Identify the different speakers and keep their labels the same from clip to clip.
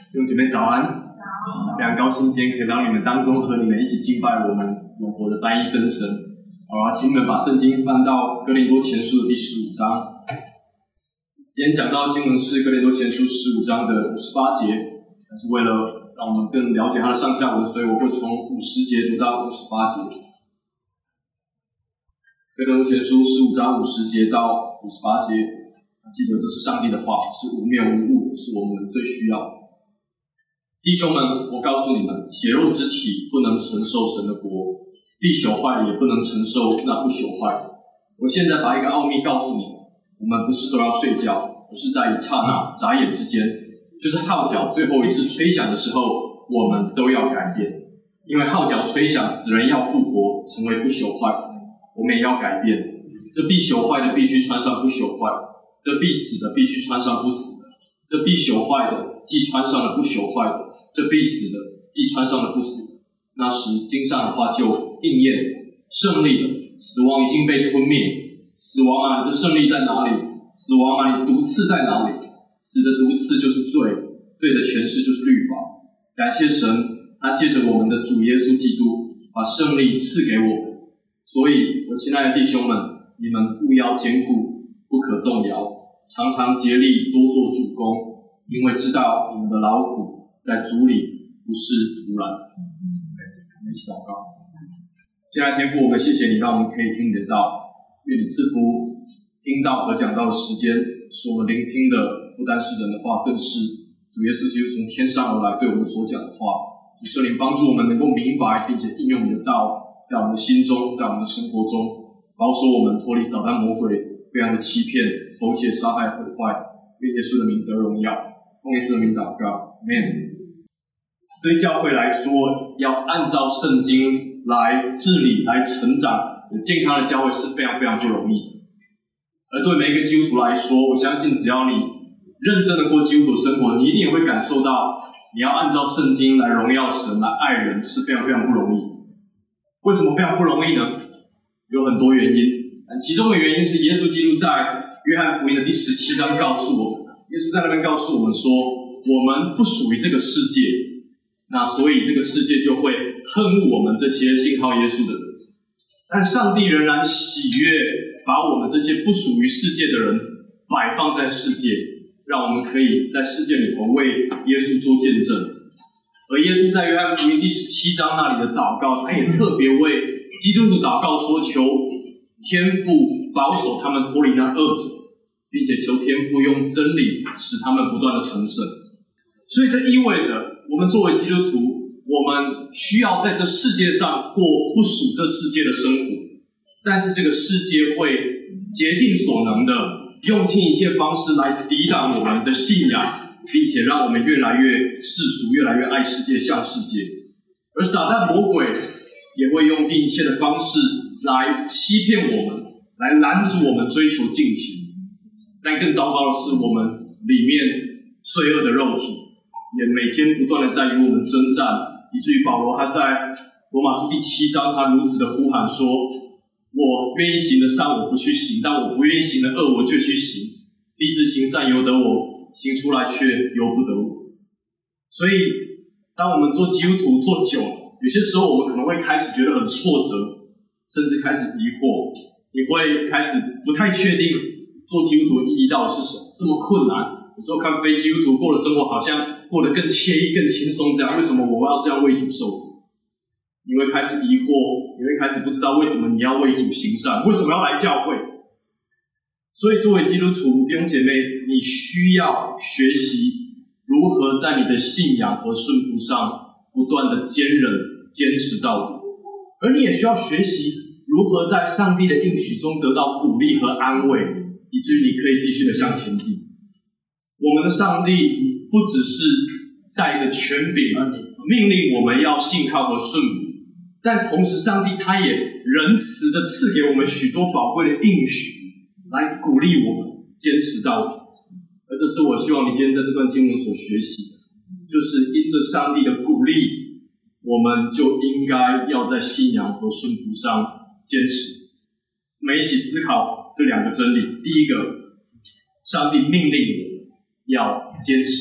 Speaker 1: 弟兄姐妹早安，非常高兴今天可以到你们当中，和你们一起敬拜我们永活的三一真神。好，请你们把圣经翻到哥林多前书的第15章。今天讲到经文是哥林多前书15章的58节，但是为了让我们更了解它的上下文，所以我会从50节读到58节。哥林多前书15章50节到58节，记得这是上帝的话，是无谬无误，是我们最需要的。弟兄们，我告诉你们，血肉之体不能承受神的国，必朽坏的也不能承受那不朽坏的。我现在把一个奥秘告诉你们，我们不是都要睡觉，而是在一刹那眨眼之间，就是号角最后一次吹响的时候，我们都要改变。因为号角吹响，死人要复活，成为不朽坏，我们也要改变。这必朽坏的必须穿上不朽坏，这必死的必须穿上不死的，这必朽坏的既穿上了不朽坏的，这必死的既穿上了不死的。那时经上的话就应验，胜利了，死亡已经被吞灭。死亡啊，你的胜利在哪里？死亡啊，你毒刺在哪里？死的毒刺就是罪，罪的权势就是律法。感谢神，他借着我们的主耶稣基督把胜利赐给我们。所以我亲爱的弟兄们，你们务要坚固，不可动摇，常常竭力多做主工，因为知道你们的劳苦在主里不是徒然。我们一起祷告。亲爱的天父，我们谢谢你，让我们可以听得到，愿你赐福听到和讲到的时间，使我们聆听的不单是人的话，更是主耶稣基督从天上而来对我们所讲的话。主圣灵帮助我们能够明白并且应用你的道，在我们的心中，在我们的生活中，保守我们脱离撒旦魔鬼各样的欺骗、偷窃、杀害、毁坏。愿耶稣的名得荣耀，奉耶稣的名祷告 ，Amen。对教会来说，要按照圣经来治理、来成长，有健康的教会是非常非常不容易。而对每一个基督徒来说，我相信只要你认真的过基督徒生活，你一定也会感受到，你要按照圣经来荣耀神、来爱人是非常非常不容易。为什么非常不容易呢？有很多原因，其中的原因是耶稣基督在约翰福音的第17章告诉我们，耶稣在那边告诉我们说，我们不属于这个世界，那所以这个世界就会恨恶我们这些信靠耶稣的人。但上帝仍然喜悦把我们这些不属于世界的人摆放在世界，让我们可以在世界里头为耶稣做见证。而耶稣在约翰福音第17章那里的祷告，他也特别为基督徒祷告说，求天父保守他们脱离那恶者，并且求天父用真理使他们不断的成圣。所以这意味着我们作为基督徒，我们需要在这世界上过不属这世界的生活，但是这个世界会竭尽所能的用尽一切方式来抵挡我们的信仰，并且让我们越来越世俗，越来越爱世界，像世界。而撒旦魔鬼也会用尽一切的方式来欺骗我们，来拦阻我们追求敬虔。但更糟糕的是，我们里面罪恶的肉体也每天不断的在与我们征战，以至于保罗他在罗马书第7章，他如此的呼喊说，我愿意行的善我不去行，但我不愿意行的恶我就去行，立志行善由得我，行出来却由不得我。所以当我们做基督徒做久了，有些时候我们可能会开始觉得很挫折，甚至开始疑惑，你会开始不太确定做基督徒的意义到底是什么，这么困难。有时候看非基督徒过的生活好像过得更惬意、更轻松，这样为什么我要这样为主受苦？你会开始疑惑，你会开始不知道为什么你要为主行善，为什么要来教会。所以作为基督徒弟兄姐妹，你需要学习如何在你的信仰和顺服上不断的坚忍坚持到底，而你也需要学习如何在上帝的应许中得到鼓励和安慰，以至于你可以继续的向前进。我们的上帝不只是带着权柄命令我们要信靠和顺服，但同时上帝他也仁慈的赐给我们许多宝贵的应许，来鼓励我们坚持到底。而这是我希望你今天在这段经文所学习的，就是因着上帝的鼓励，我们就应该要在信仰和顺服上坚持。我们一起思考这两个真理。第一个，上帝命令我们要坚持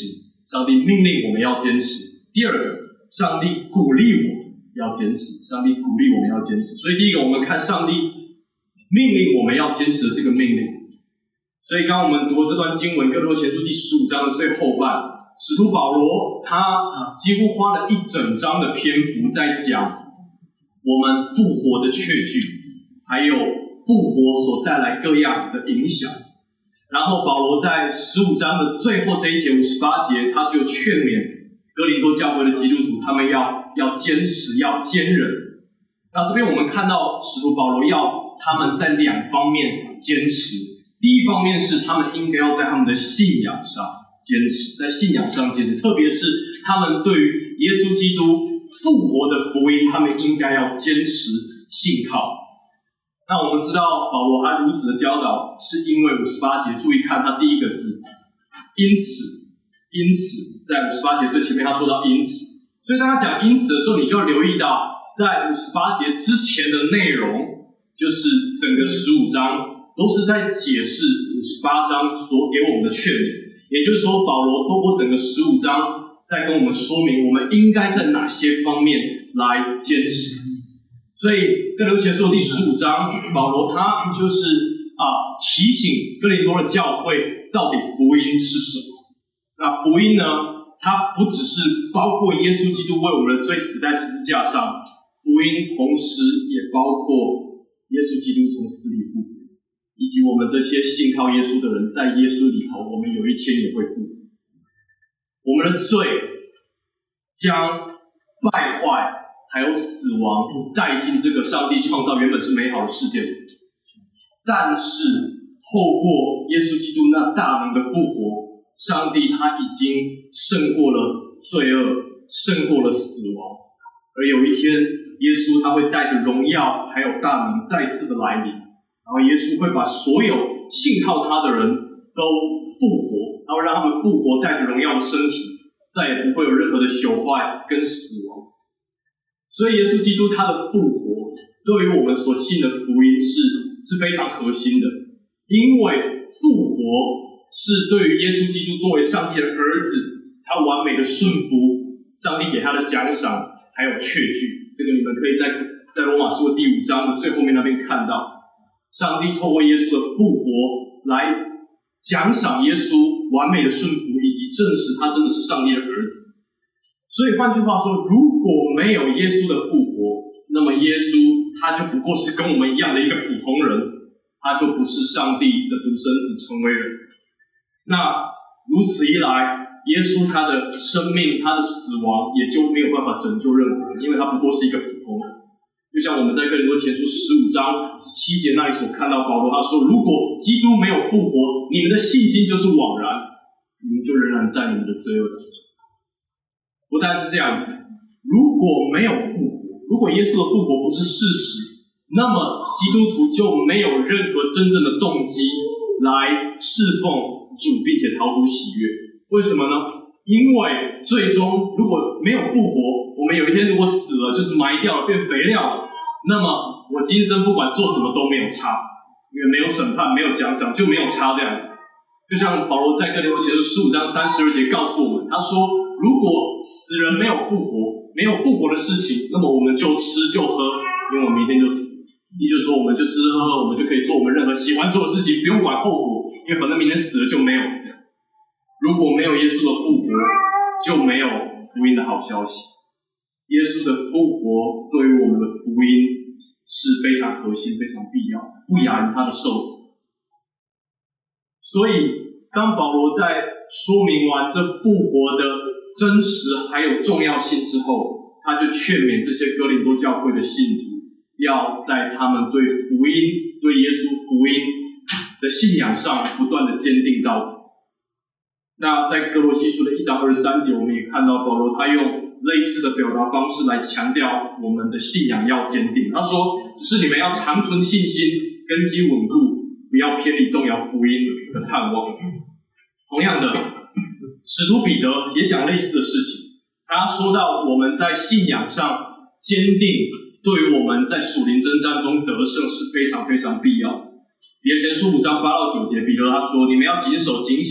Speaker 1: 上帝命令我们要坚持。第二个，上帝鼓励我们要坚持，上帝鼓励我们要坚持。所以第一个，我们看上帝命令我们要坚持的这个命令。所以刚刚我们读这段经文，哥林多前书第15章的最后半，使徒保罗他几乎花了一整章的篇幅在讲我们复活的确据，还有复活所带来各样的影响。然后保罗在15章的最后这一节58节，他就劝勉哥林多教会的基督徒，他们要坚持，要坚忍。那这边我们看到使徒保罗要他们在两方面坚持。第一方面是他们应该要在他们的信仰上坚持，在信仰上坚持，特别是他们对于耶稣基督复活的福音，他们应该要坚持信靠。那我们知道保罗他如此的教导，是因为58节，注意看他第一个字，因此，在58节最前面他说到因此，所以当他讲因此的时候，你就要留意到，在58节之前的内容，就是整个15章都是在解释58章所给我们的劝勉，也就是说，保罗透过整个15章在跟我们说明，我们应该在哪些方面来坚持。所以哥林多前书第15章，保罗他就是提醒哥林多的教会，到底福音是什么。那福音呢，它不只是包括耶稣基督为我们的罪死在十字架上，福音同时也包括耶稣基督从死里复活，以及我们这些信靠耶稣的人，在耶稣里头，我们有一天也会复活。我们的罪将败坏还有死亡带进这个上帝创造原本是美好的世界里，但是透过耶稣基督那大能的复活，上帝他已经胜过了罪恶，胜过了死亡。而有一天，耶稣他会带着荣耀还有大能再次的来临，然后耶稣会把所有信靠他的人都复活，然后让他们复活带着荣耀的身体，再也不会有任何的朽坏跟死亡。所以耶稣基督他的复活对于我们所信的福音是非常核心的，因为复活是对于耶稣基督作为上帝的儿子，他完美的顺服上帝给他的奖赏还有确据。这个你们可以在罗马书的第5章的最后面那边看到，上帝透过耶稣的复活来奖赏耶稣完美的顺服，以及证实他真的是上帝的儿子。所以换句话说，如果没有耶稣的复活，那么耶稣他就不过是跟我们一样的一个普通人，他就不是上帝的独生子成为人。那如此一来，耶稣他的生命他的死亡也就没有办法拯救任何人，因为他不过是一个普通人。就像我们在哥林多前书15章17节那里所看到，保罗他说，如果基督没有复活，你们的信心就是枉然，你们就仍然在你们的罪恶当中。不但是这样子，如果没有复活，如果耶稣的复活不是事实，那么基督徒就没有任何真正的动机来侍奉主并且讨主喜悦。为什么呢？因为最终如果没有复活，我们有一天如果死了，就是埋掉了变肥料了，那么我今生不管做什么都没有差，因为没有审判没有奖赏，就没有差这样子。就像保罗在哥林多前书15章32节告诉我们，他说，如果死人没有复活，没有复活的事情，那么我们就吃就喝，因为我们明天就死。也就是说，我们就吃喝喝，我们就可以做我们任何喜欢做的事情，不用管后果，因为反正明天死了就没有这样。如果没有耶稣的复活，就没有福音的好消息。耶稣的复活对于我们的福音是非常核心、非常必要的，不亚于他的受死。所以，当保罗在说明完这复活的真实还有重要性之后，他就劝勉这些哥林多教会的信徒，要在他们对福音、对耶稣福音的信仰上不断的坚定到底。那在哥罗西书的1章23节，我们也看到保罗他用类似的表达方式来强调我们的信仰要坚定。他说，只是你们要长存信心，根基稳固，不要偏离动摇福音的盼望。同样的，使徒彼得也讲类似的事情。他说到我们在信仰上坚定，对于我们在属灵征战中得胜是非常非常必要的。彼得前书5章8到9节，彼得他说，你们要谨守警醒，你们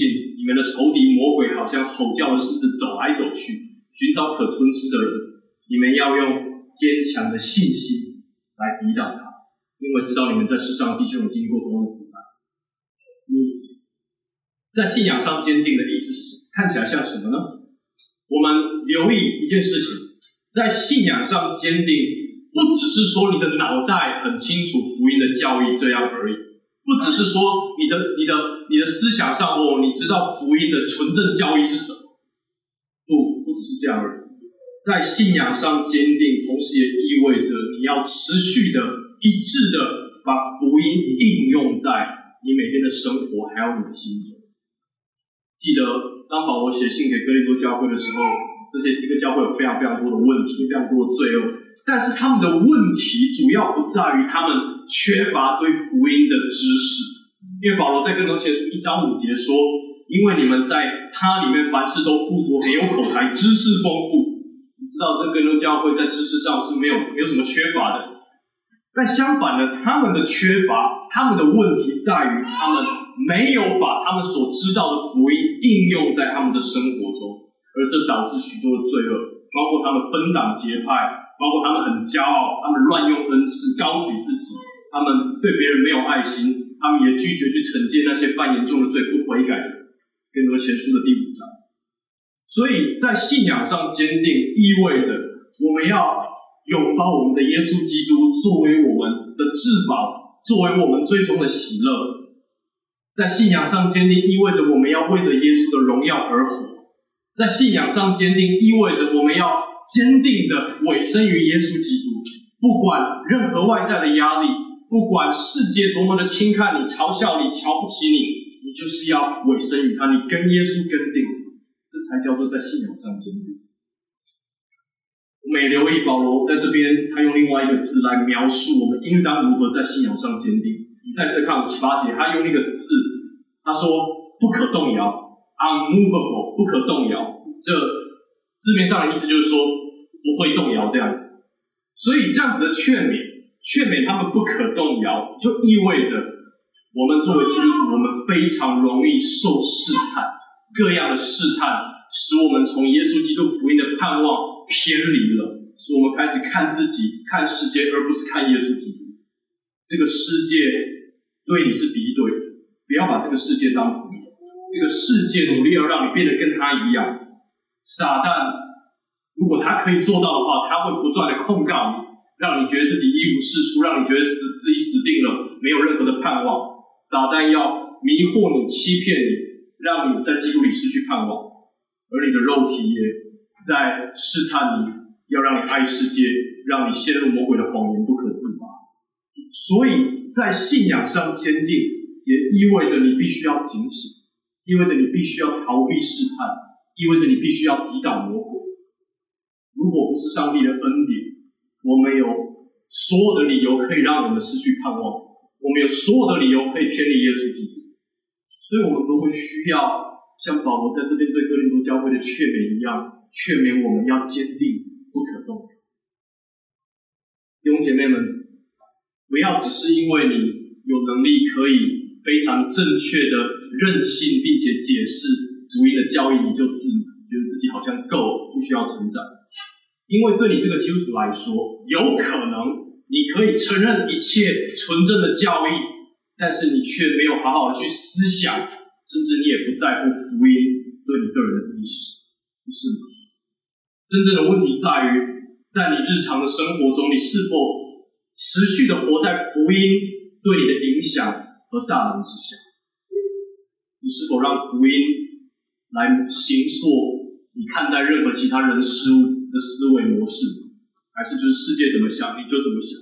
Speaker 1: 们的仇敌魔鬼好像吼叫的狮子走来走去，寻找可吞吃的人。你们要用坚强的信心来抵挡他，因为知道你们在世上的弟兄经历过同样的苦难。你在信仰上坚定的意思是看起来像什么呢？我们留意一件事情，在信仰上坚定，不只是说你的脑袋很清楚福音的教义这样而已，不只是说你的思想上你知道福音的纯正教义是什么，不只是这样而已。在信仰上坚定，同时也意味着你要持续的、一致的把福音应用在你每天的生活，还有你的心中。记得当保罗写信给哥林多教会的时候，这个教会有非常非常多的问题，非常多的罪恶，但是他们的问题主要不在于他们缺乏对福音的知识，因为保罗在哥林多前书1章5节说，因为你们在他里面凡事都附着，很有口才，知识丰富。你知道这哥林多教会在知识上是没有什么缺乏的，但相反的，他们的缺乏，他们的问题在于他们没有把他们所知道的福音应用在他们的生活中，而这导致许多的罪恶，包括他们分党结派，包括他们很骄傲，他们乱用恩赐，高举自己，他们对别人没有爱心，他们也拒绝去惩戒那些犯严重的罪不悔改的。哥林多前书的第5章。所以在信仰上坚定，意味着我们要拥抱我们的耶稣基督作为我们的至宝，作为我们最终的喜乐。在信仰上坚定，意味着我们要为着耶稣的荣耀而活。在信仰上坚定，意味着我们要坚定的委身于耶稣基督，不管任何外在的压力，不管世界多么的轻看你、嘲笑你、瞧不起你，你就是要委身于他，你跟耶稣跟定，这才叫做在信仰上坚定。我们也留意保罗在这边，他用另外一个字来描述我们应当如何在信仰上坚定。你再次看58节，他用那个字，他说不可动摇 ，unmovable， 不可动摇。这字面上的意思就是说不会动摇这样子。所以这样子的劝勉他们不可动摇，就意味着我们作为基督徒，我们非常容易受试探，各样的试探使我们从耶稣基督福音的盼望偏离了，使我们开始看自己、看世界，而不是看耶稣基督。这个世界对你是敌对的，不要把这个世界当朋友。这个世界努力要让你变得跟他一样。撒旦如果他可以做到的话，他会不断的控告你，让你觉得自己一无是处，让你觉得自己死定了，没有任何的盼望。撒旦要迷惑你、欺骗你，让你在基督里失去盼望，而你的肉体也在试探你，要让你爱世界，让你陷入魔鬼的谎言不可自拔。所以在信仰上坚定，也意味着你必须要警醒，意味着你必须要逃避试探，意味着你必须要抵挡魔鬼。如果不是上帝的恩典，我们有所有的理由可以让我们失去盼望，我们有所有的理由可以偏离耶稣基督。所以我们都会需要像保罗在这边对哥林多教会的劝勉一样，劝勉我们要坚定，不可动摇。弟兄姐妹们，不要只是因为你有能力可以非常正确的认信并且解释福音的教义，你就自满，觉得自己好像够了，不需要成长。因为对你这个基督徒来说，有可能你可以承认一切纯正的教义，但是你却没有好好的去思想，甚至你也不在乎福音对你个人的意义是什么，不是吗？真正的问题在于，在你日常的生活中，你是否持续的活在福音对你的影响和大能之下？你是否让福音来形塑你看待任何其他人事物的思维模式？还是就是世界怎么想你就怎么想？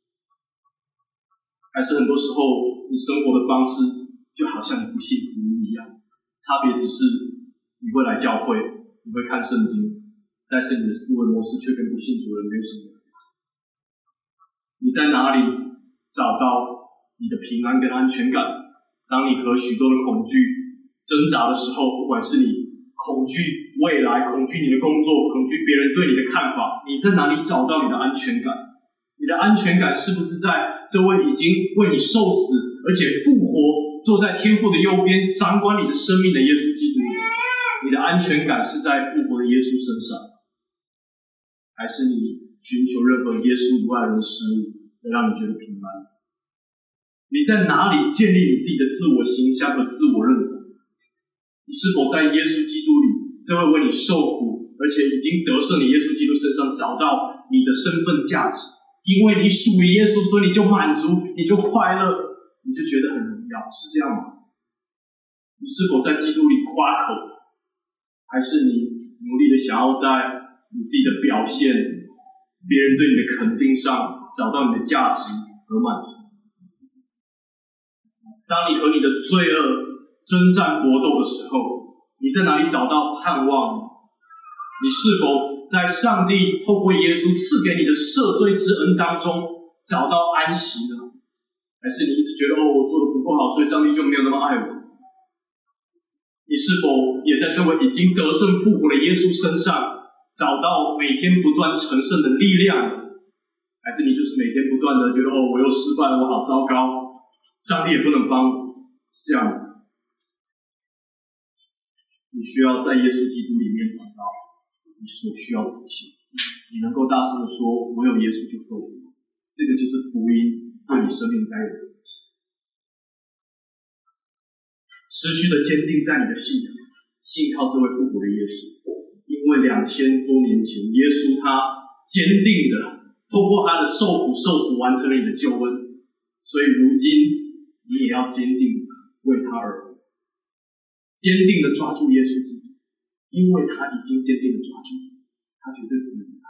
Speaker 1: 还是很多时候你生活的方式就好像你不信福音一样，差别只是你会来教会，你会看圣经，但是你的思维模式却跟不信主的人没有什么两样。你在哪里找到你的平安跟安全感？当你和许多的恐惧挣扎的时候，不管是你恐惧未来，恐惧你的工作，恐惧别人对你的看法，你在哪里找到你的安全感？你的安全感是不是在这位已经为你受死而且复活坐在天父的右边，掌管你的生命的耶稣基督，你的安全感是在复活的耶稣身上，还是你寻求任何耶稣以外的事物来让你觉得平安？你在哪里建立你自己的自我形象和自我认同？你是否在耶稣基督里，这位为你受苦而且已经得胜的耶稣基督身上找到你的身份价值？因为你属于耶稣，所以你就满足，你就快乐，你就觉得很荣耀，是这样吗？你是否在基督里夸口，还是你努力的想要在你自己的表现、别人对你的肯定上找到你的价值和满足？当你和你的罪恶征战搏斗的时候，你在哪里找到盼望？你是否在上帝透过耶稣赐给你的赦罪之恩当中找到安息呢？还是你一直觉得我做的不够好，所以上帝就没有那么爱我？你是否也在这位已经得胜复活的耶稣身上找到每天不断成圣的力量？还是你就是每天不断的觉得我又失败了，我好糟糕，上帝也不能帮我？是这样的。你需要在耶稣基督里面找到你所需要的一切，你能够大声的说我有耶稣就够了，这个就是福音对你生命该有的东西。持续的坚定在你的信仰，信靠这位复活的耶稣，因为2000多年前耶稣他坚定的透过他的受苦受死完成了你的救恩，所以如今你也要坚定的为他而活，坚定的抓住耶稣基督，因为他已经坚定的抓住你，他绝对不能离开。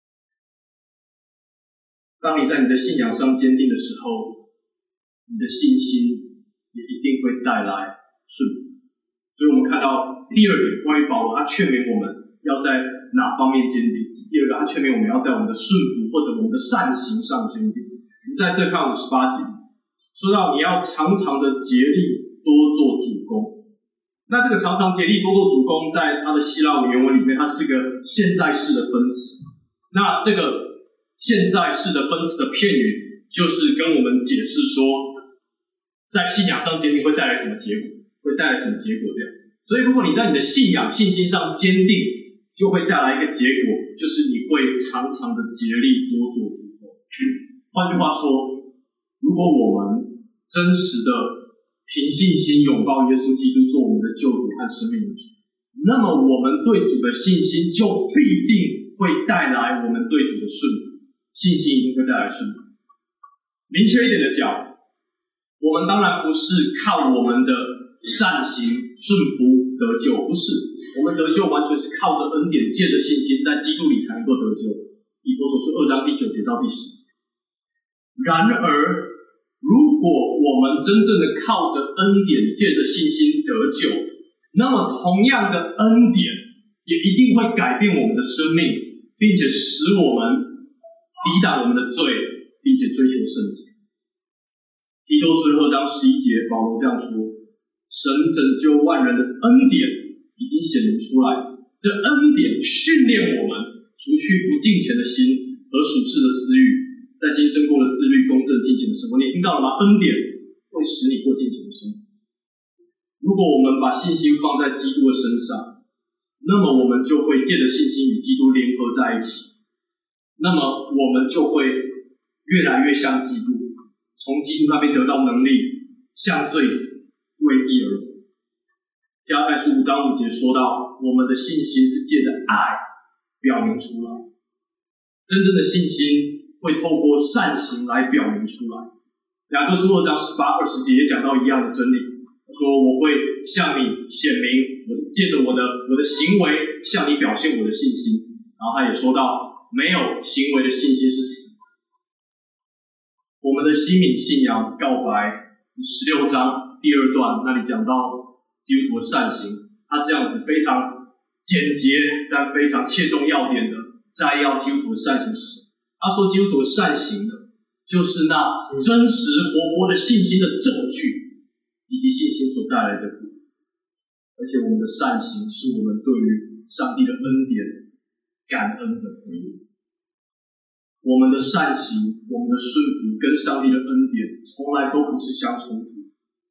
Speaker 1: 当你在你的信仰上坚定的时候，你的信心也一定会带来顺服。所以我们看到第二点，关于保罗他劝勉我们要在哪方面坚定。第二个，他劝勉我们要在我们的顺服或者我们的善行上坚定。我们再次看58节，说到你要常常的竭力多做主工。那这个常常竭力多做主工，在他的希腊文原文里面，它是个现在式的分词。那这个现在式的分词的片语，就是跟我们解释说，在信仰上坚定会带来什么结果，会带来什么结果这样。所以如果你在你的信仰信心上坚定，就会带来一个结果，就是你会常常的竭力多做主工。换句话说，如果我们真实的凭信心拥抱耶稣基督做我们的救主和生命的主，那么我们对主的信心就必定会带来我们对主的顺服，信心一定会带来顺服。明确一点的讲，我们当然不是靠我们的善行顺服得救，不是，我们得救完全是靠着恩典，借着信心，在基督里才能够得救。以弗所书2章第9节到第10节。然而，如果我们真正的靠着恩典，借着信心得救，那么同样的恩典也一定会改变我们的生命，并且使我们抵挡我们的罪，并且追求圣洁。提多书2章11节，保罗这样说：神拯救万人的恩典已经显明出来，这恩典训练我们除去不敬虔的心和属世的私欲，在今生过了自律、公正、敬虔的生活。你听到了吗？恩典会使你过敬虔的生活。如果我们把信心放在基督的身上，那么我们就会借着信心与基督联合在一起，那么我们就会越来越像基督，从基督那边得到能力，向罪死，为义而活。加拉太书5章5节说到，我们的信心是借着爱表明出来，真正的信心会透过善行来表明出来。雅各书2章18、20节也讲到一样的真理，说我会向你显明，借着我的行为向你表现我的信心。然后他也说到，没有行为的信心是死。我们的新敏信仰告白16章第2段那里讲到基督徒的善行，他这样子非常简洁但非常切中要点的摘要基督徒的善行是什么。他说基督徒的善行呢，就是那真实活泼的信心的证据，以及信心所带来的果子。而且我们的善行是我们对于上帝的恩典感恩的回应。我们的善行，我们的顺服跟上帝的恩典从来都不是相冲突，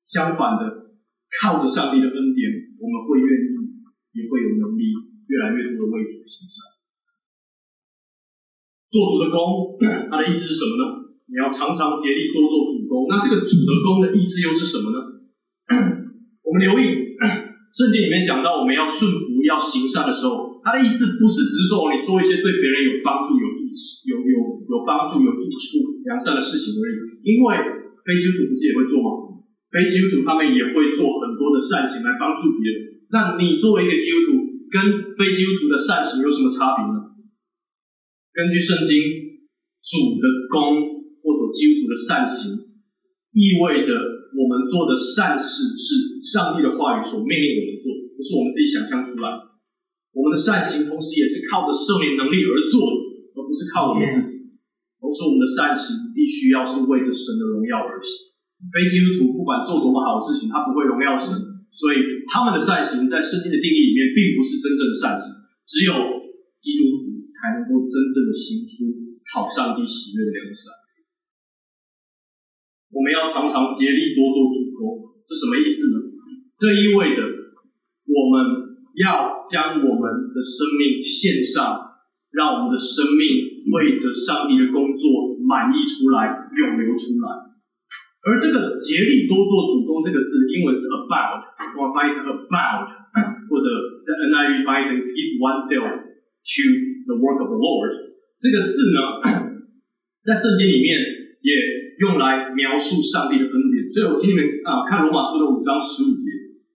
Speaker 1: 相反的，靠着上帝的恩典，我们会愿意，也会有能力，越来越多的为主行善。做主的工，它的意思是什么呢？你要常常竭力多做主工。那这个主的工的意思又是什么呢？我们留意圣经里面讲到我们要顺服、要行善的时候，它的意思不是只是说你做一些对别人有帮助、有帮助、有益处、良善的事情而已。因为非基督徒不是也会做吗？非基督徒他们也会做很多的善行来帮助别人。那你作为一个基督徒，跟非基督徒的善行有什么差别呢？根据圣经，主的工或者基督徒的善行，意味着我们做的善事是上帝的话语所命令我们做，不是我们自己想象出来的。我们的善行同时也是靠着圣灵能力而做的，而不是靠我们自己。同时我们的善行必须要是为着神的荣耀而行。非基督徒不管做多么好的事情，他不会荣耀神，所以他们的善行在圣经的定义里面并不是真正的善行，只有基督徒才能够真正的行出讨上帝喜悦的良善。我们要常常竭力多做主工，这什么意思呢？这意味着我们要将我们的生命献上，让我们的生命为着上帝的工作满溢出来、涌流出来。而这个竭力多做主工这个字，英文是 about， 我翻译成 about， 或者在 NIV 翻译成 give oneself to the work of the Lord。这个字呢，在圣经里面也用来描述上帝的恩典。所以我请你们看罗马书的5章15节。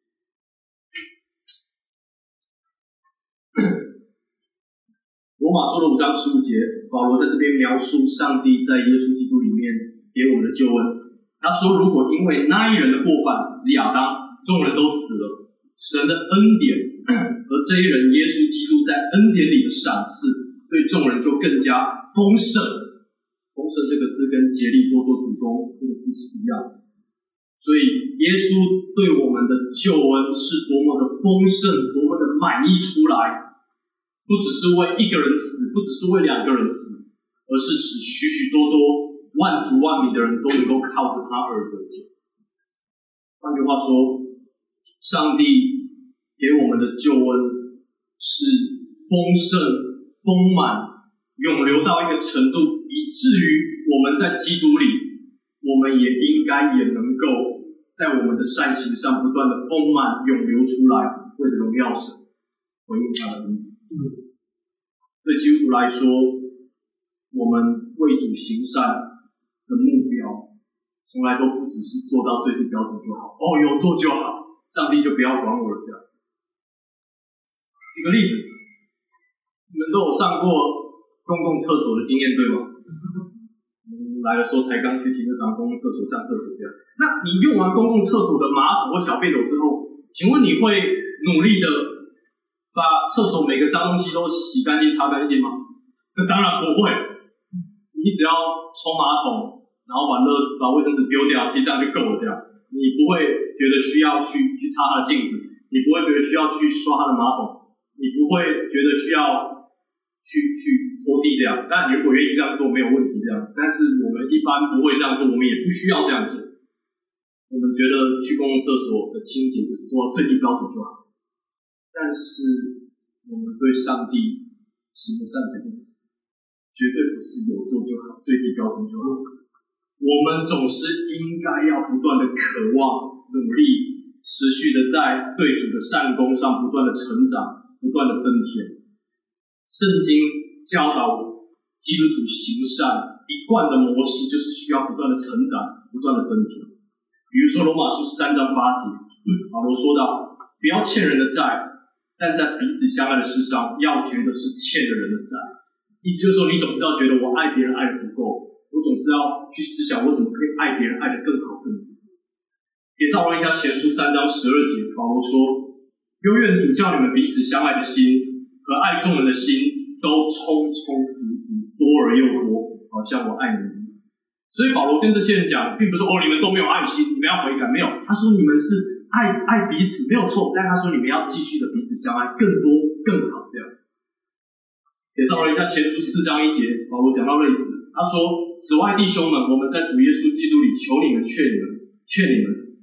Speaker 1: 罗马书的5章15节，保罗在这边描述上帝在耶稣基督里面给我们的救恩。他说，如果因为那一人的过犯，指亚当，众人都死了，神的恩典和这一人耶稣基督在恩典里的赏赐，对众人就更加丰盛。丰盛这个字跟竭力多做主工这个字是一样的。所以耶稣对我们的救恩是多么的丰盛，多么的满溢出来，不只是为一个人死，不只是为2个人死，而是使许许多多万族万民的人都能够靠着他而得救。换句话说，上帝给我们的救恩是丰盛、丰满、涌流到一个程度，以至于我们在基督里，我们也应该也能够在我们的善行上不断的丰满、涌流出来，为了荣耀神，回应他的恩典。对基督徒来说，我们为主行善的目标，从来都不只是做到最低标准就好。有做就好，上帝就不要管我了。这样，举个例子，你们都有上过公共厕所的经验，对吗？来的时候才刚去停车场公共厕所上厕所这样。那你用完公共厕所的马桶或小便斗之后，请问你会努力的把厕所每个脏东西都洗干净、擦干净吗？这当然不会。你只要冲马桶，然后把卫生纸丢掉，其实这样就够了。这样，你不会觉得需要去擦它的镜子，你不会觉得需要去刷它的马桶，你不会觉得需要去拖地这样。当然，你如果愿意这样做，没有问题这样。但是我们一般不会这样做，我们也不需要这样做。我们觉得去公共厕所的清洁就是做到最低标准就好。但是我们对上帝行的善这个绝对不是有做就好，最低标准就好。我们总是应该要不断的渴望、努力、持续的在对主的善功上不断的成长、不断的增添。圣经教导基督徒行善一贯的模式，就是需要不断的成长、不断的增添。比如说罗马书3章8节，保罗说到：不要欠人的债，但在彼此相爱的事上，要觉得是欠了人的债。意思就是说，你总是要觉得我爱别人爱的不够，我总是要去思想我怎么可以爱别人爱得更好更多。帖撒罗尼迦前书3章12节，保罗说：又愿主叫你们彼此相爱的心和爱众人的心都充充足足，多而又多，好像我爱你们一样。所以保罗跟这些人讲，并不是你们都没有爱心，你们要悔改，没有。他说你们是爱彼此，没有错，但他说你们要继续的彼此相爱，更多更好这样。帖撒罗尼迦前书4章1节，保罗讲到类似，他说：此外弟兄们，我们在主耶稣基督里求你们、劝你们，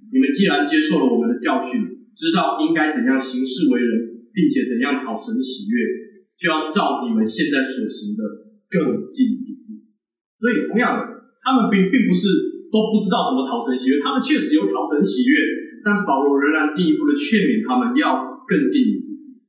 Speaker 1: 你们既然接受了我们的教训，知道应该怎样行事为人，并且怎样讨神喜悦，就要照你们现在所行的更进一步。所以同样的，他们并不是都不知道怎么讨神喜悦，他们确实有讨神喜悦，但保罗仍然进一步的劝勉他们要更进一步。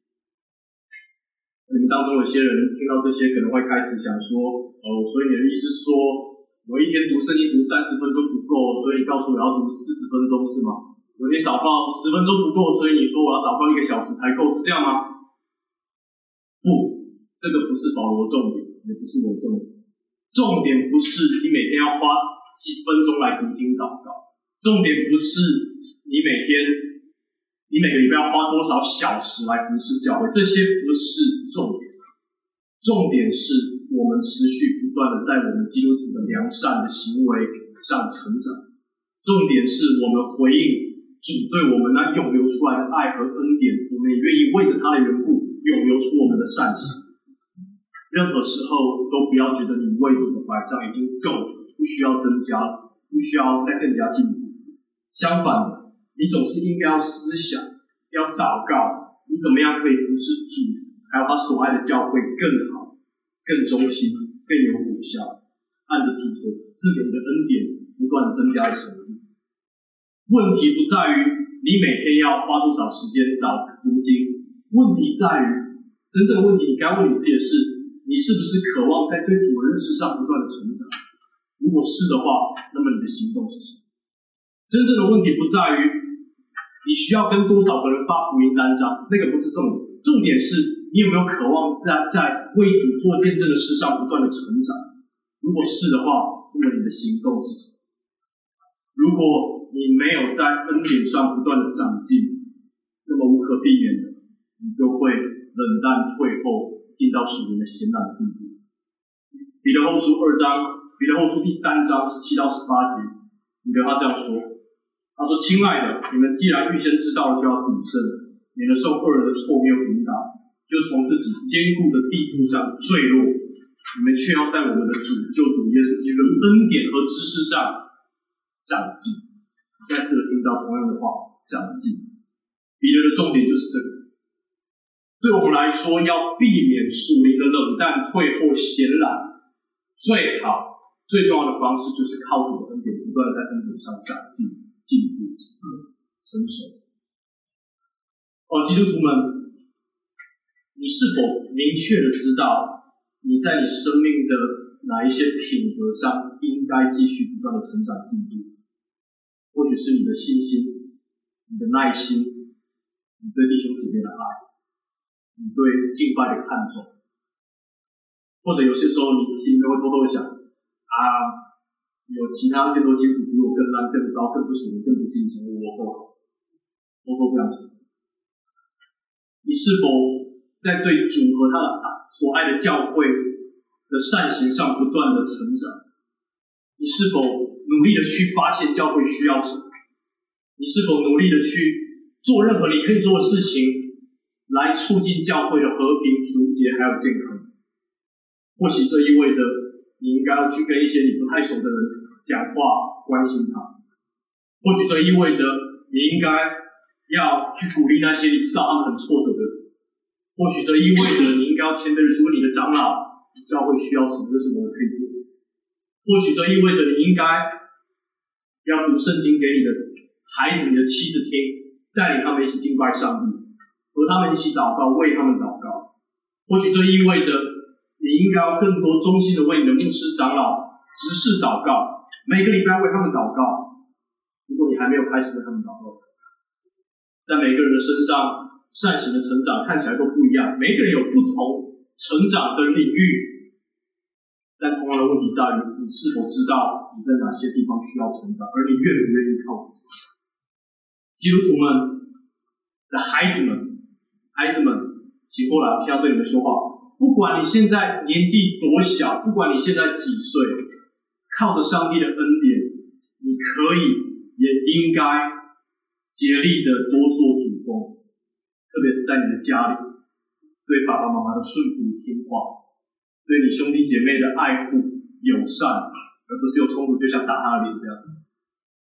Speaker 1: 你们当中有些人听到这些可能会开始想说，所以你的意思是说，我一天读圣经读30分钟不够，所以你告诉我要读40分钟是吗？我一天祷告10分钟不够，所以你说我要祷告1个小时才够，是这样吗？不，这个不是保罗重点，也不是我重点。重点不是你每天要花几分钟来读经祷告，重点不是你每个礼拜要花多少小时来服侍教会，这些不是重点。重点是我们持续不断的在我们基督徒的良善的行为上成长。重点是我们回应主对我们那涌流出来的爱和恩典，我们也愿意为着他的缘故涌流出我们的善行。任何时候都不要觉得你为主的摆上已经够了，不需要增加了，不需要再更加进步。相反的，你总是应该要思想，要祷告，你怎么样可以服侍主，还有他所爱的教会更好、更忠心、更有果效，按着主所赐给你的恩典不断的增加的程度。问题不在于你每天要花多少时间读经，问题在于真正的问题，你该问你自己的是，你是不是渴望在对主的认识上不断的成长？如果是的话，那么你的行动是什么？真正的问题不在于你需要跟多少个人发福音单张，那个不是重点。重点是你有没有渴望在为主做见证的事上不断的成长？如果是的话，那么你的行动是什么？如果你没有在恩典上不断的长进，那么无可避免的，你就会冷淡退后，进到属灵的闲懒的地步。彼得后书第3章17到18节，彼得他这样说，他说：“亲爱的，你们既然预先知道，就要谨慎，免得受恶人的错谬引导，就从自己坚固的地步上坠落。你们却要在我们的救主耶稣基督的恩典和知识上长进。”再次的听到同样的话，长进。彼得的重点就是这个。对我们来说，要避免属灵的冷淡、退后、闲懒，最好、最重要的方式就是靠主的恩典，不断的在恩典上长进、进步、成熟。基督徒们，你是否明确的知道你在你生命的哪一些品格上应该继续不断的成长进步？或许是你的信心、你的耐心、你对弟兄姐妹的爱，你对敬拜的看重，或者有些时候你心里面会偷偷想，有其他更多基督徒比我更烂、更糟、更不属灵、更不敬虔，我够好，偷偷这样想。你是否在对主和他所爱的教会的善行上不断的成长？你是否努力的去发现教会需要什么？你是否努力的去做任何你可以做的事情，来促进教会的和平、纯洁还有健康？或许这意味着你应该要去跟一些你不太熟的人讲话，关心他；或许这意味着你应该要去鼓励那些你知道他们很挫折的人；或许这意味着你应该要谦卑的去问你的长老，教会需要什么，有什么我可以做；或许这意味着你应该要读圣经给你的孩子、你的妻子听，带领他们一起敬拜上帝，和他们一起祷告，为他们祷告；或许这意味着你应该要更多忠心的为你的牧师、长老、执事祷告，每个礼拜为他们祷告。如果你还没有开始为他们祷告，在每个人的身上善行的成长看起来都不一样，每个人有不同成长的领域，但同样的问题在于你是否知道你在哪些地方需要成长，而你愿不愿意靠主成长。基督徒们的孩子们，醒过来，我现在要对你们说话。不管你现在年纪多小，不管你现在几岁，靠着上帝的恩典，你可以也应该竭力的多做主公，特别是在你的家里，对爸爸妈妈的顺服听话，对你兄弟姐妹的爱护友善，而不是有冲突就想打他的脸这样子。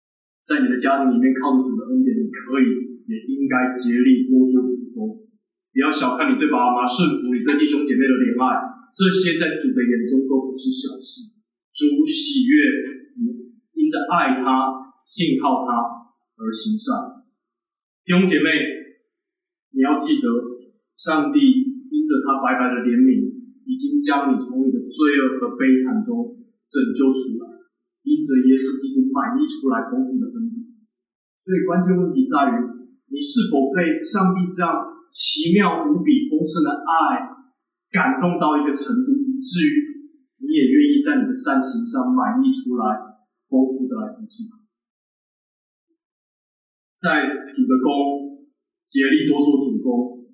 Speaker 2: 在你的家庭里面靠着主的恩典，你可以也应该竭力多做主工。不要小看你对爸爸妈妈顺服，你对弟兄姐妹的怜爱，这些在主的眼中都不是小事。主喜悦你因着爱他、信靠他而行善。弟兄姐妹，你要记得，上帝因着他白白的怜悯，已经将你从你的罪恶和悲惨中拯救出来，因着耶稣基督满溢出来丰富的恩典。所以关键问题在于，你是否被上帝这样奇妙无比丰盛的爱感动到一个程度，以至于你也愿意在你的善行上满溢出来，丰富的来服侍他。在主的工竭力多做主工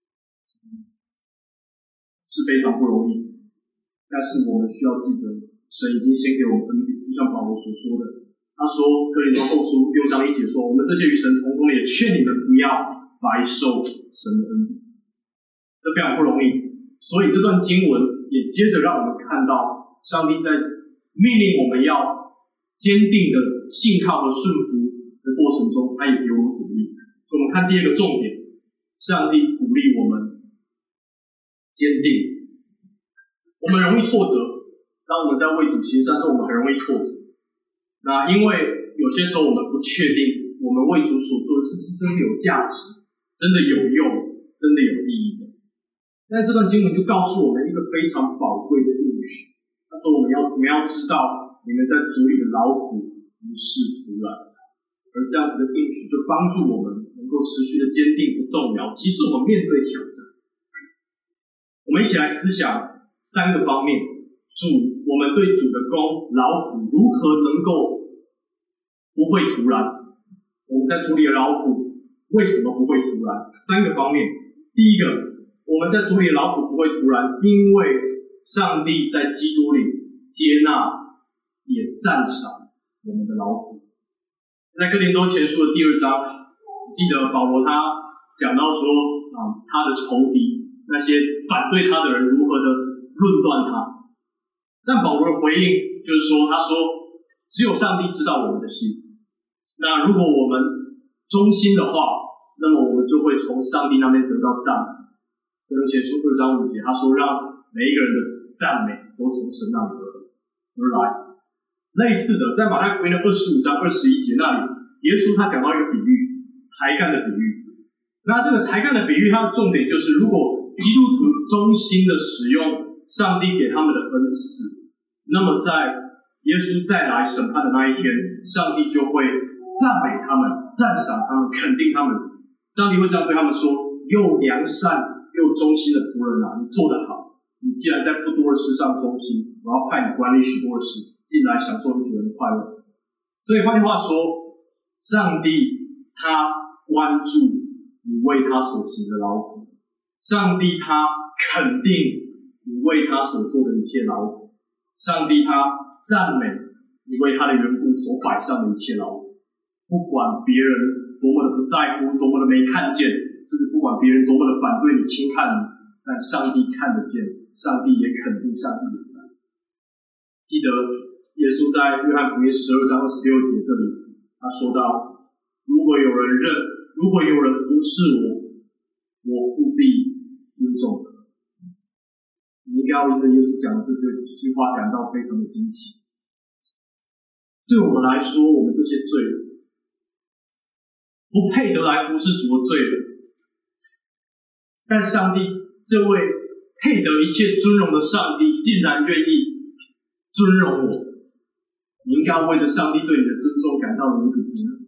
Speaker 2: 是非常不容易，但是我们需要记得，神已经先给我们恩典，就像保罗所说的，他说哥林多后书6章1节说，我们这些与神同工的也劝你们不要白受神的恩典，这非常不容易。所以这段经文也接着让我们看到，上帝在命令我们要坚定的信靠和顺服的过程中，他也给我们鼓励。所以我们看第二个重点，上帝鼓励我们坚定。我们容易挫折，当我们在为主行善的时候，我们很容易挫折。那因为有些时候我们不确定我们为主所做的是不是真的有价值，真的有用，真的有意义的。但这段经文就告诉我们一个非常宝贵的应许，他说我们要知道，你们在主里的劳苦不是徒然，而这样子的应许就帮助我们能够持续的坚定不动摇，即使我们面对挑战。我们一起来思想3个方面，我们对主的工劳苦如何能够不会徒然？我们在主里的劳苦为什么不会徒然？3个方面。第一个，我们在主里的劳苦不会徒然，因为上帝在基督里接纳也赞赏我们的劳苦。在哥林多前书的第2章，记得保罗他讲到说，他的仇敌那些反对他的人如何的论断他，但保罗的回应就是说，他说只有上帝知道我们的心，那如果我们忠心的话，那么我们就会从上帝那边得到赞美。哥林多前书2章5节，他说让每一个人的赞美都从神那里而来。类似的，在马太福音的25章21节那里，耶稣他讲到一个比喻，才干的比喻。那这个才干的比喻，它的重点就是，如果基督徒忠心的使用上帝给他们的恩赐，那么在耶稣再来审判的那一天，上帝就会赞美他们，赞赏他们，肯定他们。上帝会这样对他们说，又良善又忠心的仆人啊，你做得好，你既然在不多的事上忠心，我要派你管理许多的事，进来享受你主人的快乐。所以换句话说，上帝他关注你为他所行的劳苦，上帝他肯定你为他所做的一切劳苦，上帝他赞美你为他的缘故所摆上的一切劳苦。不管别人多么的不在乎，多么的没看见，甚至不管别人多么的反对你、轻看你，但上帝看得见，上帝也肯定，上帝也在。记得耶稣在约翰福音12章26节这里，他说到，如果有人服侍我，我父必尊重他。你应该要因着耶稣讲的这句话感到非常的惊奇。对我们来说，我们这些罪人不配得来服侍主的罪人，但上帝这位配得一切尊荣的上帝竟然愿意尊荣我，你应该为着上帝对你的尊重感到无比尊荣。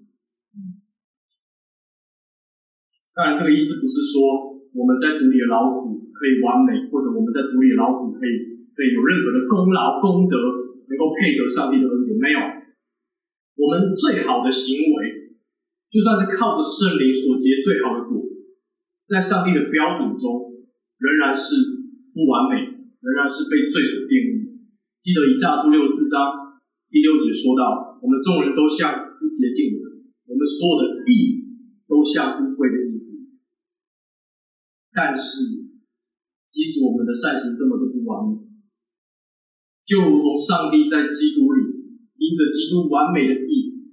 Speaker 2: 当然这个意思不是说我们在主里的劳苦可以完美，或者我们在主里的劳苦可以有任何的功劳功德能够配得上帝的恩典，没有。我们最好的行为，就算是靠着圣灵所结最好的果子，在上帝的标准中仍然是不完美，仍然是被罪所玷污。记得以赛亚书64章第6节说到，我们众人都像不洁净的人，我们所有的义都像污秽的衣服。但是即使我们的善行这么的不完美，就如同上帝在基督里因着基督完美的义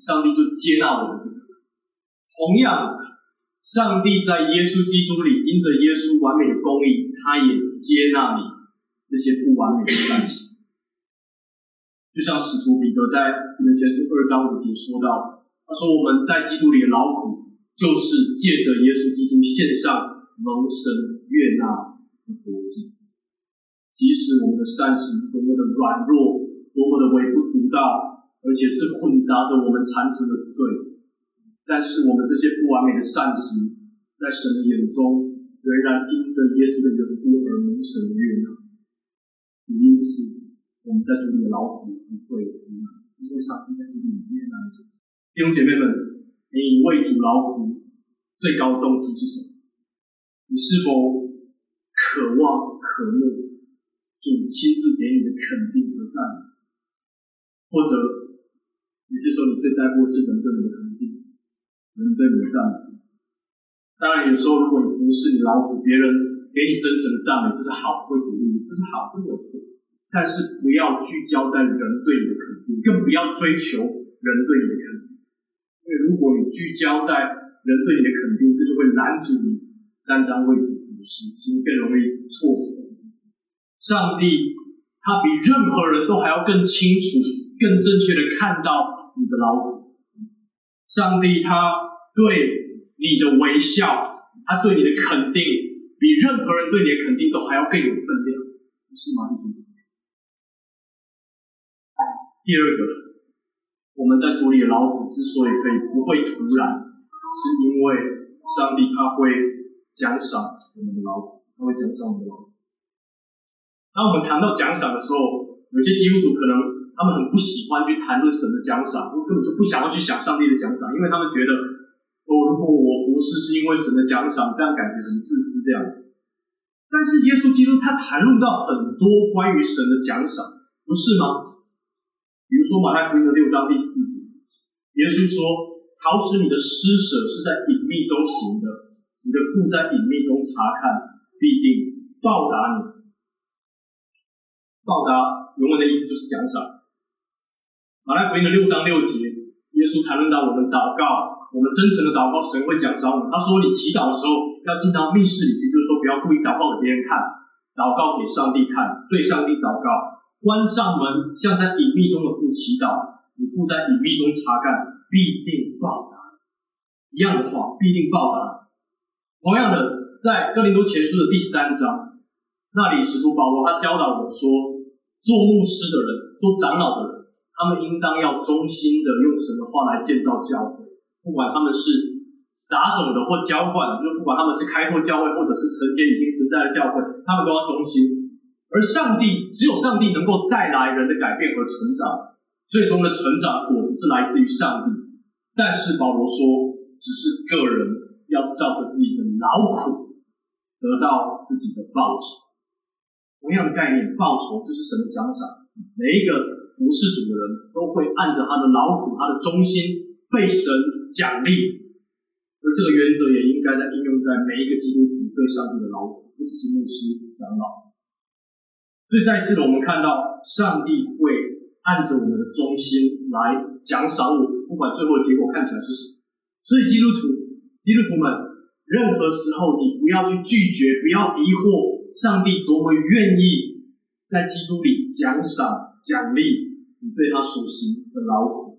Speaker 2: 上帝就接纳我们这个人。同样，上帝在耶稣基督里，因着耶稣完美的公义，他也接纳你这些不完美的善行。就像使徒彼得在彼得前书2章5节说到，他说我们在基督里的劳苦，就是借着耶稣基督献上蒙神悦纳的活祭。即使我们的善行多么的软弱，多么的微不足道，而且是混杂着我们残存的罪，但是我们这些不完美的善行，在神的眼中仍然因着耶稣的缘故而蒙神的悦纳。因此我们在主里的劳苦不会苦难，因为上帝在基督里悦纳主。弟兄姐妹们，你为主劳苦最高的动机是什么？你是否渴望渴慕主亲自给你的肯定和赞美？或者有些时候你最在乎的是人对你的肯定，人对你的赞美。当然有时候如果你服侍你劳苦，别人给你真诚的赞美，这是好，会鼓励你，这是好，这没有错。但是不要聚焦在人对你的肯定，更不要追求人对你的肯定。因为如果你聚焦在人对你的肯定，这就会拦阻你单单为主服侍，所以更容易挫折。上帝他比任何人都还要更清楚、更正确的看到你的劳苦。上帝他对你的微笑，他对你的肯定，比任何人对你的肯定都还要更有分量，不是吗？弟兄姐妹。第二个，我们在主里的劳苦之所以不会突然，是因为上帝他会奖赏我们的劳苦，他会奖赏我们的劳苦。当我们谈到奖赏的时候，有些基督徒可能他们很不喜欢去谈论神的奖赏，根本就不想要去想上帝的奖赏，因为他们觉得如果我服侍是因为神的奖赏，这样感觉很自私这样子。但是耶稣基督他谈论到很多关于神的奖赏，不是吗？比如说马太福音的6章第4节，耶稣说：好使你的施舍是在隐秘中行的，你的父在隐秘中查看，必定报答你。报答原文的意思就是奖赏。马太福音的6章6节，耶稣谈论到我们祷告，我们真诚的祷告，神会奖赏我们。他说你祈祷的时候要进到密室里去，就是说不要故意祷告给别人看，祷告给上帝看，对上帝祷告，关上门，向在隐秘中的父祈祷，你父在隐秘中查看，必定报答。一样的话，必定报答。同样的，在哥林多前书的第3章，那里使徒保罗他教导我们说，做牧师的人，做长老的人，他们应当要忠心的用神的话来建造教会，不管他们是撒种的或浇灌的，就不管他们是开拓教会或者是承接已经存在的教会，他们都要忠心。而上帝，只有上帝能够带来人的改变和成长，最终的成长果子是来自于上帝。但是保罗说，只是个人要照着自己的劳苦得到自己的报酬。同样的概念，报酬就是神的奖赏。每一个服侍主的人都会按着他的劳苦、他的忠心被神奖励，而这个原则也应该在应用在每一个基督徒对上帝的劳苦，不只是牧师、长老。所以再次的，我们看到上帝会按着我们的忠心来奖赏我们，不管最后的结果看起来是什么。所以基督徒们，任何时候你不要去拒绝，不要疑惑上帝多么愿意在基督里奖赏奖励你对他所行的劳苦。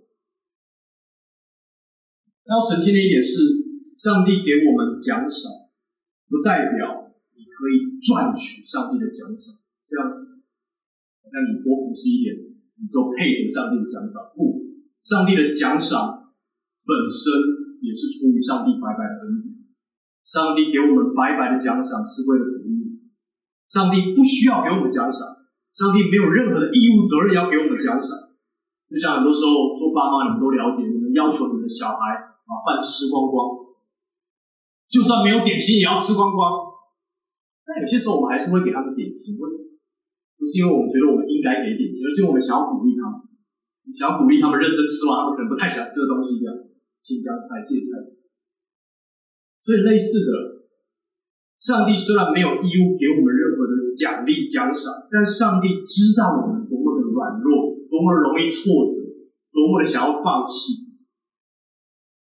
Speaker 2: 要澄清的一点是，上帝给我们奖赏，不代表你可以赚取上帝的奖赏，这样那你多服侍一点，你就配得上帝的奖赏。不，上帝的奖赏本身也是出于上帝白白的恩典。上帝给我们白白的奖赏是为了鼓励。上帝不需要给我们奖赏，上帝没有任何的义务责任要给我们奖赏。就像很多时候做爸妈，你们都了解，你们要求你们的小孩把饭吃光光，就算没有点心也要吃光光。但有些时候我们还是会给他们点心，为什么？不是因为我们觉得我们应该给点心，而是因为我们想要鼓励他们，想要鼓励他们认真吃完他们可能不太想吃的东西，这样青江菜、芥菜。所以类似的，上帝虽然没有义务给我们任何的奖励奖赏，但上帝知道我们多么的软弱，多么容易挫折，多么的想要放弃，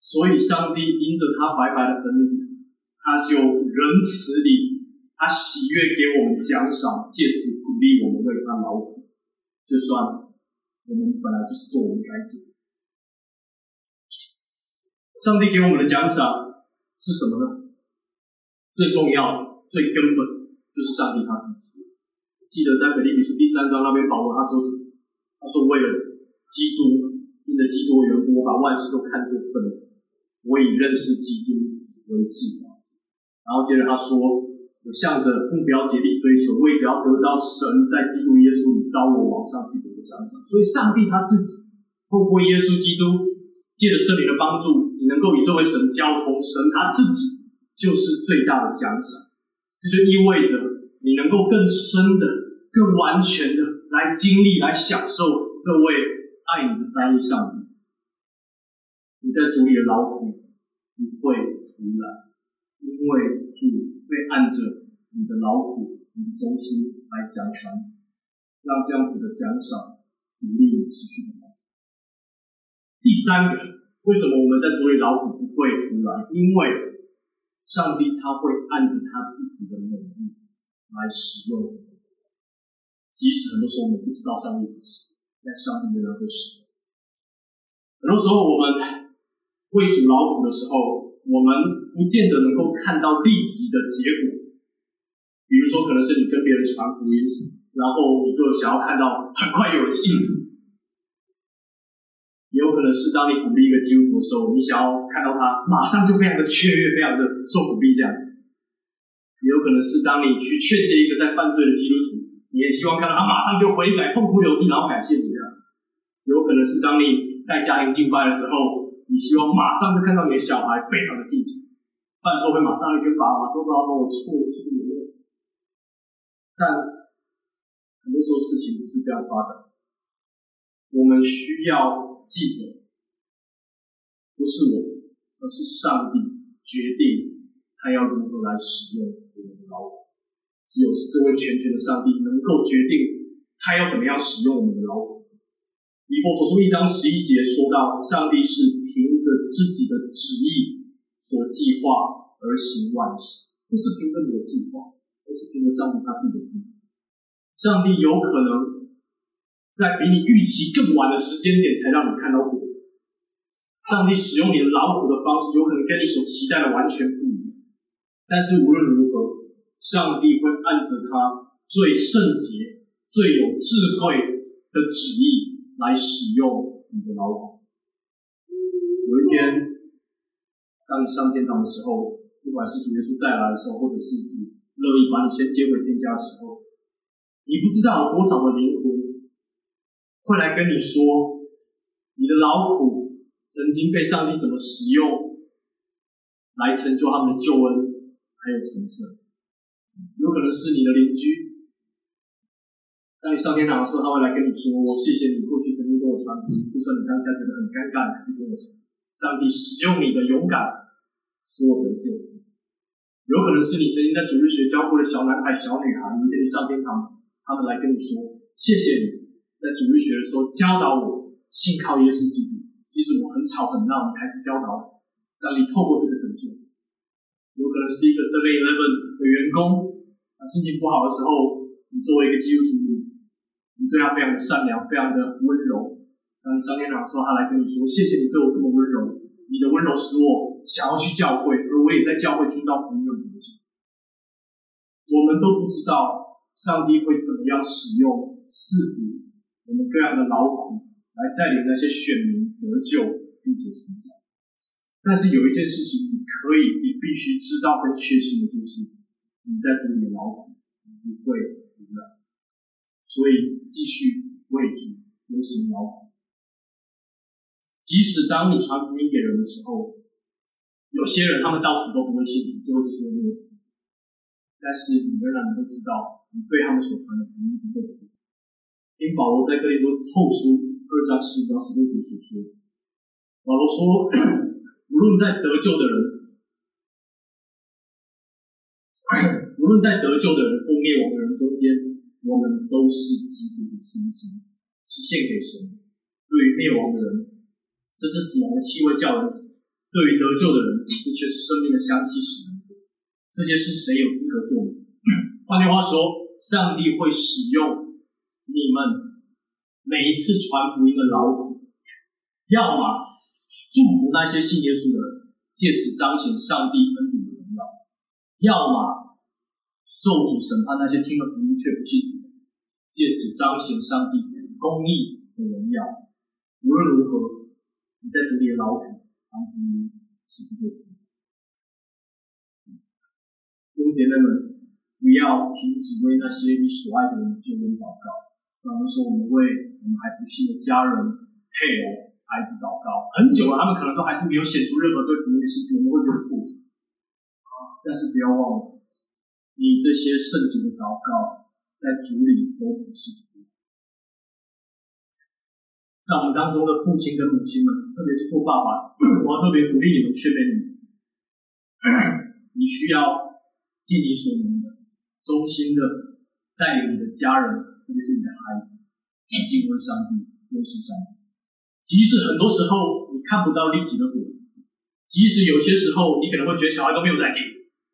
Speaker 2: 所以上帝因着他白白的恩典，他就仁慈地，他喜悦给我们奖赏，借此鼓励我们为他劳苦，就算我们本来就是做我们该做。上帝给我们的奖赏是什么呢？最重要、最根本就是上帝他自己。记得在腓立比书第3章那边，保罗他说什么？他说：“为了基督，因着基督的缘故，我把万事都看作粪，我以认识基督为至宝。”然后接着他说：“我向着目标竭力追求，为着要得着神在基督耶稣里召我往上去得的奖赏。”所以上帝他自己透过耶稣基督，借着圣灵的帮助，你能够与这位神交通，神他自己就是最大的奖赏。这就意味着你能够更深的、更完全的来经历、来享受这位爱你的三一上帝。你在主里的劳苦不会徒然，因为主会按着你的劳苦、你的忠心来奖赏你，让这样子的奖赏鼓励你持续的。第三个，为什么我们在主里劳苦不会徒然？因为上帝他会按着他自己的能力来使用我们，即使很多时候我们不知道上帝的事，但上帝仍然会使用。很多时候我们为主劳苦的时候，我们不见得能够看到立即的结果。比如说，可能是你跟别人传福音，然后你就想要看到很快有人信主；也有可能是当你鼓励一个基督徒的时候，你想要看到他马上就非常的雀跃，非常的受鼓励这样子；也有可能是当你去劝诫一个在犯罪的基督徒，你也希望看到他马上就悔改，痛哭流涕，然后感谢你这样；有可能是当你带家庭敬拜的时候，你希望马上就看到你的小孩非常的敬虔，犯错会马上跟爸爸说：“爸爸，我错了，是不是？”但很多时候事情不是这样发展。我们需要记得，不是我们，而是上帝决定他要如何来使用我们的劳苦。只有是这位全权的上帝能够决定他要怎么样使用我们的劳苦。以弗所书1章11节说到，上帝是凭着自己的旨意所计划而行万事，不是凭着你的计划，而是凭着上帝他自己的计划。上帝有可能在比你预期更晚的时间点才让你看到果子。上帝使用你的劳苦的方式，有可能跟你所期待的完全不一样。但是无论如何，上帝会按着他最圣洁、最有智慧的旨意来使用你的劳苦。有一天，当你上天堂的时候，不管是主耶稣再来的时候，或者是主乐意把你先接回天家的时候，你不知道有多少的灵魂会来跟你说，你的劳苦曾经被上帝怎么使用来成就他们的救恩还有成圣。有可能是你的邻居，当你上天堂的时候，他会来跟你说：“谢谢你过去曾经跟我传福音，就算你当下觉得很尴尬，还是跟我说，上帝使用你的勇敢使我得救。”有可能是你曾经在主日学教过的小男孩、小女孩，有一天你上天堂，他们来跟你说：“谢谢你在主日学的时候教导我信靠耶稣基督，即使我很吵很闹，你还是教导我。上帝透过这个拯救。”有可能是一个 7-Eleven 的员工，心情不好的时候，你作为一个基督徒，你对他非常的善良，非常的温柔。当你上天堂的时候，他来跟你说：“谢谢你对我这么温柔，你的温柔使我想要去教会，而我也在教会听到福音的名字。”我们都不知道上帝会怎么样使用赐福我们各样的劳苦，来带领那些选民得救并且成长。但是有一件事情你可以，你必须知道跟确信的，就是你在主里的劳苦不会徒然。所以继续为主流行劳苦。即使当你传福音给人的时候，有些人他们到死都不会信主，最后就是会灭亡。但是你仍然能够知道，你对他们所传的福音不会徒然。听保罗在哥林多后书2章15到16节所说，保罗说，无论在得救的人或灭亡的人中间，我们都是基督的新心，是献给神。对于灭亡的人，这是死亡的气味叫人死； 对于得救的人，这却是生命的香气使人活。这些是谁有资格做呢？换句话说，上帝会使用你们每一次传福音的劳苦，要么祝福那些信耶稣的人，借此彰显上帝恩典的荣耀；要么咒诅审判那些听了福音却不信主的，借此彰显上帝公义的荣耀。无论如何，你在主里的劳苦传福音是不对的。弟兄姐妹们，不要停止为那些你所爱的人救恩祷告，反而说我们为我们还不信的家人、配偶、孩子祷告。很久了，他们可能都还是没有显出任何对福音的兴趣，我们会觉得挫折。但是不要忘了，你这些圣洁的祷告，在主里都不是徒然。在我们当中的父亲跟母亲们，特别是做爸爸，我要特别鼓励你们、劝勉你们，你需要尽你所能的，忠心的带领你的家人，特别是你的孩子，来敬畏上帝、认识上帝。即使很多时候你看不到立即的果子，即使有些时候你可能会觉得小孩都没有在听，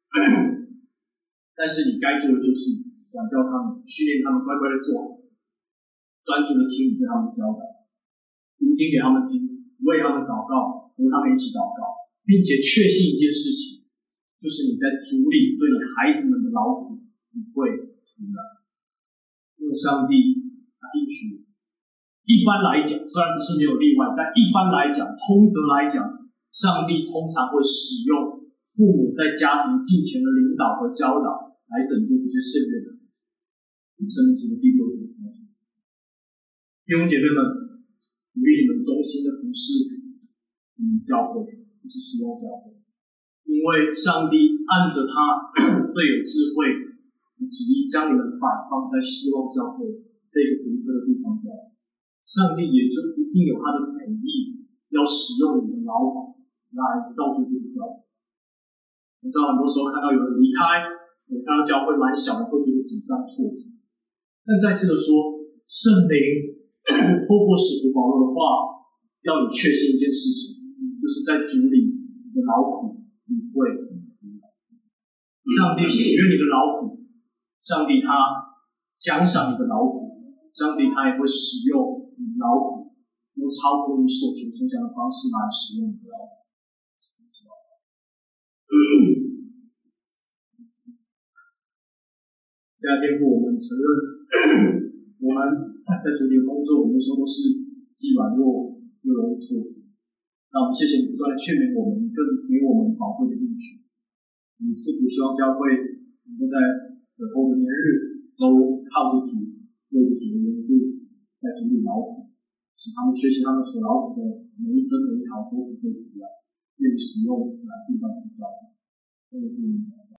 Speaker 2: 但是你该做的就是管教他们，训练他们乖乖的做好，专注的听你对他们教导，读经给他们听，为他们祷告，和他们一起祷告，并且确信一件事情，就是你在主里对你孩子们的劳苦不会徒然。因为上帝他应许，一般来讲，虽然不是没有例外，但一般来讲，通则来讲，上帝通常会使用父母在家庭敬虔的领导和教导来拯救这些圣约的人。申命记的第6节告诉弟兄姐妹们，鼓励你们忠心的服侍教会，不是希望教会，因为上帝按着他最有智慧的旨意，将你们摆放在希望教会这个独特的地方上，上帝也就一定有他的美意，要使用你的劳苦来造就这个教会。我知道很多时候看到有人离开，看到教会蛮小的，会觉得沮丧挫折。但再次的说，圣灵透过使徒保罗的话，要你确信一件事情，就是在主里你的劳苦你会上帝喜悦你的劳苦，上帝他奖赏你的劳苦，上帝他也会使用你的劳苦，用超乎你所求所想的方式来使用你的劳苦。家天父，我们承认我们在主里的工作，很多时候都是既软弱又容易挫折。那我们谢谢你不断的劝勉我们，更给我们宝贵的应许。我们赐福希望教会能够在以后的年日都靠着主，为着主的缘故，在主里劳苦，使他们学习他们所劳苦的每一分每一毫都不会徒然，愿意使用来建造主教会。